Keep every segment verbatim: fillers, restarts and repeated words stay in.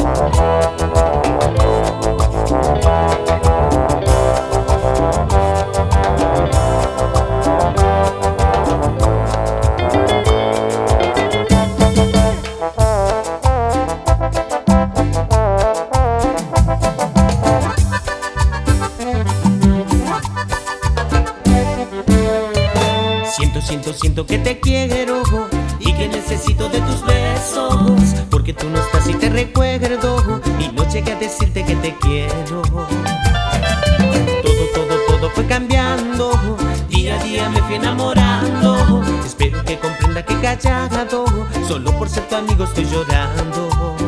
Siento, siento, siento que te quiero y que necesito de tus besos, porque tú no estás y te recuerdo y no llegué a decirte que te quiero. Todo, todo, todo fue cambiando, día a día me fui enamorando. Espero que comprenda que callado, solo por ser tu amigo estoy llorando.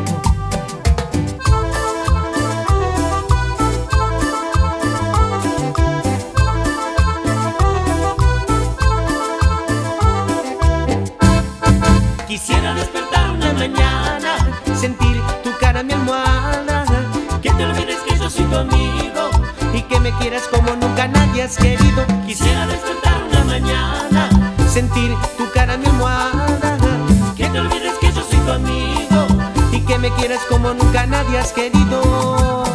Quisiera despertar una mañana, sentir tu cara en mi almohada, que te olvides que yo soy tu amigo y que me quieras como nunca nadie has querido. Quisiera despertar una mañana, sentir tu cara en mi almohada, que te olvides que yo soy tu amigo y que me quieras como nunca nadie has querido.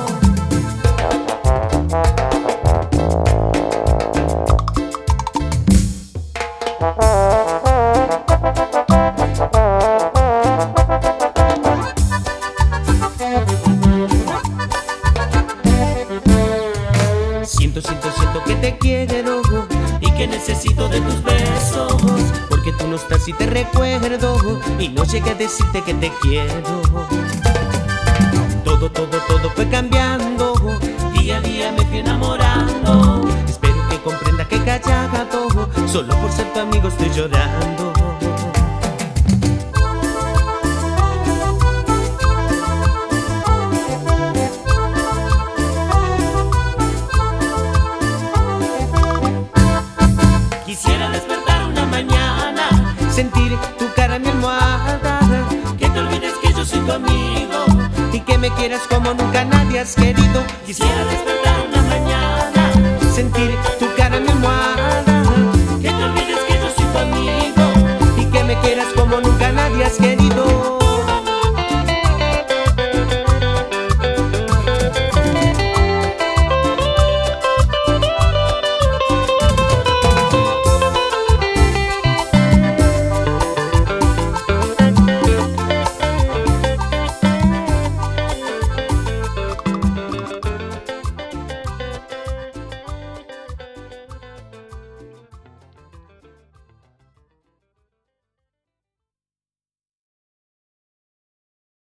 Siento, siento, siento que te quiero y que necesito de tus besos, porque tú no estás y te recuerdo y no llegué a decirte que te quiero. Todo, todo, todo fue cambiando, día a día me fui enamorando. Espero que comprenda que callado, solo por ser tu amigo estoy llorando. Quisiera despertar una mañana, sentir tu cara en mi almohada, que te olvides que yo soy tu amigo y que me quieras como nunca nadie has querido. Quisiera despertar una mañana, sentir tu cara en mi almohada, que te olvides que yo soy tu amigo y que me quieras como nunca nadie has querido.